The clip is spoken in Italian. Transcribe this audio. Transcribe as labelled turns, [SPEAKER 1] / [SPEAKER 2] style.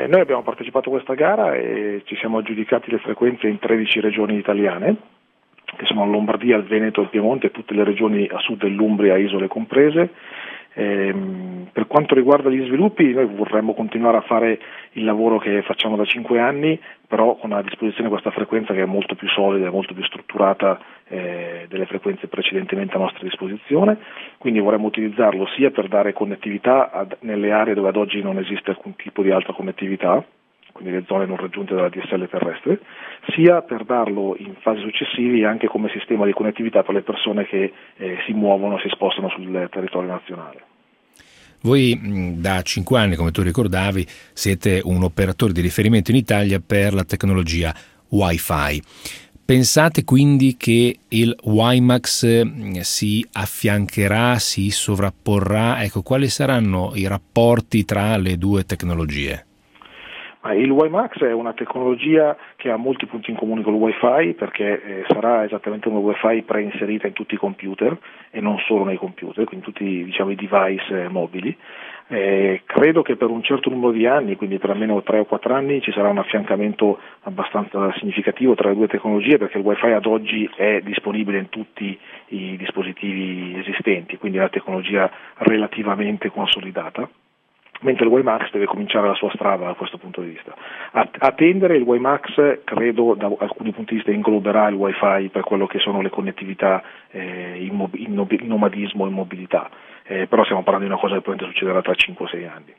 [SPEAKER 1] Noi abbiamo partecipato a questa gara e ci siamo aggiudicati le frequenze in 13 regioni italiane, che sono Lombardia, il Veneto, il Piemonte e tutte le regioni a sud dell'Umbria, isole comprese. Per quanto riguarda gli sviluppi, noi vorremmo continuare a fare il lavoro che facciamo da 5 anni, però con a disposizione questa frequenza che è molto più solida e molto più strutturata delle frequenze precedentemente a nostra disposizione, quindi vorremmo utilizzarlo sia per dare connettività nelle aree dove ad oggi non esiste alcun tipo di alta connettività, quindi le zone non raggiunte dalla DSL terrestre, sia per darlo in fasi successivi anche come sistema di connettività per le persone che si muovono, si spostano sul territorio nazionale.
[SPEAKER 2] Voi da 5 anni, come tu ricordavi, siete un operatore di riferimento in Italia per la tecnologia Wi-Fi. Pensate quindi che il WiMAX si affiancherà, si sovrapporrà? Ecco, quali saranno i rapporti tra le due tecnologie?
[SPEAKER 1] Il WiMAX è una tecnologia che ha molti punti in comune con il Wi-Fi perché sarà esattamente una Wi-Fi preinserita in tutti i computer e non solo nei computer, quindi tutti i device mobili. Credo che per un certo numero di anni, quindi per almeno 3 o 4 anni, ci sarà un affiancamento abbastanza significativo tra le due tecnologie perché il Wi-Fi ad oggi è disponibile in tutti i dispositivi esistenti, quindi è una tecnologia relativamente consolidata. Mentre il WiMAX deve cominciare la sua strada da questo punto di vista. A tendere il WiMAX, credo, da alcuni punti di vista ingloberà il Wi-Fi per quello che sono le connettività in nomadismo e in mobilità, però stiamo parlando di una cosa che probabilmente succederà tra 5 o 6 anni.